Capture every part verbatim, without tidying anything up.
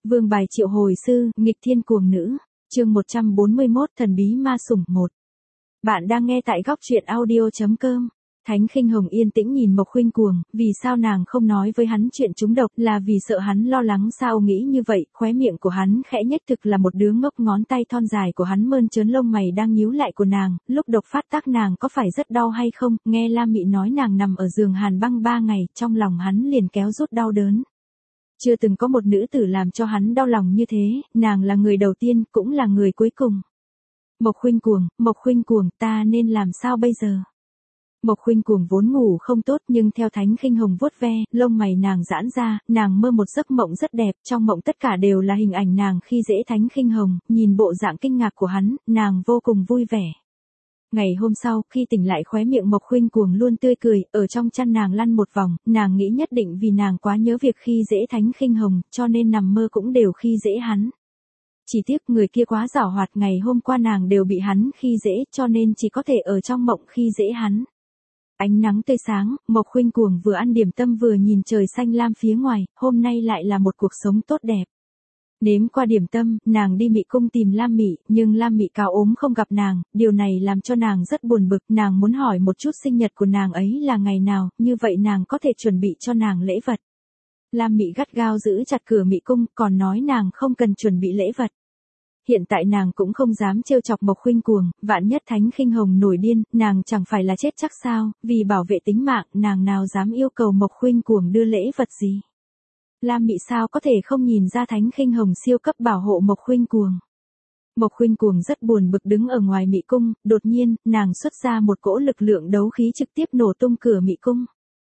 Vương bài triệu hồi sư, nghịch thiên cuồng nữ. Chương một trăm bốn mươi mốt Thần bí ma sủng một. Bạn đang nghe tại góc truyện audio chấm com. Thánh Khinh Hồng yên tĩnh nhìn Mộc Khuynh Cuồng, vì sao nàng không nói với hắn chuyện trúng độc, là vì sợ hắn lo lắng sao nghĩ như vậy, khóe miệng của hắn khẽ nhếch, thực là một đứa ngốc, ngón tay thon dài của hắn mơn trớn lông mày đang nhíu lại của nàng, lúc độc phát tác nàng có phải rất đau hay không, nghe Lam Mị nói nàng nằm ở giường hàn băng ba ngày, trong lòng hắn liền kéo rút đau đớn. Chưa từng có một nữ tử làm cho hắn đau lòng như thế, nàng là người đầu tiên, cũng là người cuối cùng. Mộc Khuynh Cuồng, Mộc Khuynh Cuồng, ta nên làm sao bây giờ? Mộc Khuynh Cuồng vốn ngủ không tốt nhưng theo Thánh Khinh Hồng vuốt ve, lông mày nàng giãn ra, nàng mơ một giấc mộng rất đẹp, trong mộng tất cả đều là hình ảnh nàng khi dễ Thánh Khinh Hồng, nhìn bộ dạng kinh ngạc của hắn, nàng vô cùng vui vẻ. Ngày hôm sau, khi tỉnh lại khóe miệng Mộc Khuynh Cuồng luôn tươi cười, ở trong chăn nàng lăn một vòng, nàng nghĩ nhất định vì nàng quá nhớ việc khi dễ Thánh Khinh Hồng, cho nên nằm mơ cũng đều khi dễ hắn. Chỉ tiếc người kia quá giảo hoạt, ngày hôm qua nàng đều bị hắn khi dễ, cho nên chỉ có thể ở trong mộng khi dễ hắn. Ánh nắng tươi sáng, Mộc Khuynh Cuồng vừa ăn điểm tâm vừa nhìn trời xanh lam phía ngoài, hôm nay lại là một cuộc sống tốt đẹp. Nếm qua điểm tâm, nàng đi Mị Cung tìm Lam Mị, nhưng Lam Mị cao ốm không gặp nàng, điều này làm cho nàng rất buồn bực, nàng muốn hỏi một chút sinh nhật của nàng ấy là ngày nào, như vậy nàng có thể chuẩn bị cho nàng lễ vật. Lam Mị gắt gao giữ chặt cửa Mị Cung, còn nói nàng không cần chuẩn bị lễ vật. Hiện tại nàng cũng không dám trêu chọc Mộc Khuynh Cuồng, vạn nhất Thánh Khinh Hồng nổi điên, nàng chẳng phải là chết chắc sao, vì bảo vệ tính mạng, nàng nào dám yêu cầu Mộc Khuynh Cuồng đưa lễ vật gì. Lam Mị sao có thể không nhìn ra Thánh Khinh Hồng siêu cấp bảo hộ Mộc Khuynh Cuồng. Mộc Khuynh Cuồng rất buồn bực đứng ở ngoài Mị Cung, đột nhiên, nàng xuất ra một cỗ lực lượng đấu khí trực tiếp nổ tung cửa Mị Cung.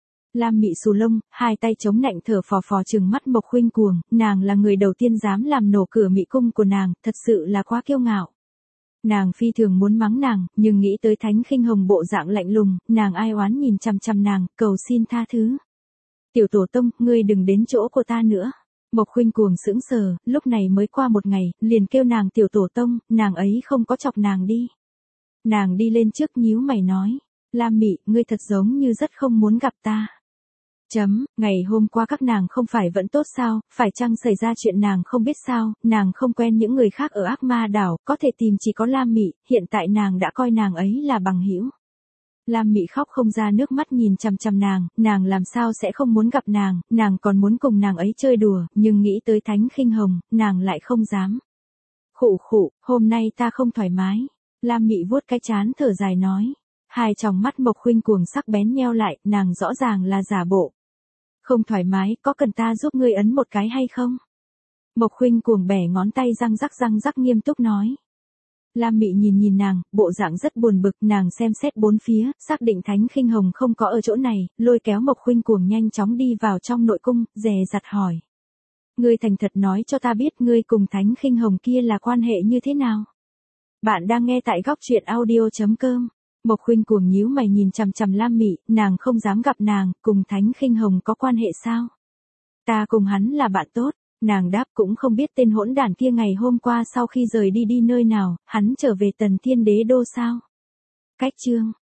Lam Mị xù lông, hai tay chống nạnh thở phò phò trừng mắt Mộc Khuynh Cuồng, nàng là người đầu tiên dám làm nổ cửa Mị Cung của nàng, thật sự là quá kiêu ngạo. Nàng phi thường muốn mắng nàng, nhưng nghĩ tới Thánh Khinh Hồng bộ dạng lạnh lùng, nàng ai oán nhìn chằm chằm nàng, cầu xin tha thứ. Tiểu tổ tông, ngươi đừng đến chỗ của ta nữa. Mộc Khuynh Cuồng sững sờ, lúc này mới qua một ngày, liền kêu nàng tiểu tổ tông, nàng ấy không có chọc nàng đi. Nàng đi lên trước nhíu mày nói, Lam Mị, ngươi thật giống như rất không muốn gặp ta. Chấm, ngày hôm qua các nàng không phải vẫn tốt sao, phải chăng xảy ra chuyện nàng không biết sao, nàng không quen những người khác ở Ác Ma đảo, có thể tìm chỉ có Lam Mị, hiện tại nàng đã coi nàng ấy là bằng hữu. Lam Mị khóc không ra nước mắt nhìn chằm chằm nàng, nàng làm sao sẽ không muốn gặp nàng, nàng còn muốn cùng nàng ấy chơi đùa, nhưng nghĩ tới Thánh Khinh Hồng, nàng lại không dám. Khụ khụ, hôm nay ta không thoải mái. Lam Mị vuốt cái trán thở dài nói. Hai tròng mắt Mộc Khuynh Cuồng sắc bén nheo lại, nàng rõ ràng là giả bộ. Không thoải mái, có cần ta giúp ngươi ấn một cái hay không? Mộc Khuynh Cuồng bẻ ngón tay răng rắc răng rắc nghiêm túc nói. Lam Mị nhìn nhìn nàng, bộ dạng rất buồn bực, nàng xem xét bốn phía, xác định Thánh Khinh Hồng không có ở chỗ này, lôi kéo Mộc Khuynh Cuồng nhanh chóng đi vào trong nội cung, dè dặt hỏi. Ngươi thành thật nói cho ta biết ngươi cùng Thánh Khinh Hồng kia là quan hệ như thế nào? Bạn đang nghe tại góc truyện audio chấm com. Mộc Khuynh Cuồng nhíu mày nhìn chằm chằm Lam Mị, nàng không dám gặp nàng, cùng Thánh Khinh Hồng có quan hệ sao? Ta cùng hắn là bạn tốt. Nàng đáp cũng không biết tên hỗn đản kia ngày hôm qua sau khi rời đi đi nơi nào, hắn trở về Tần Thiên Đế Đô sao? Cách chương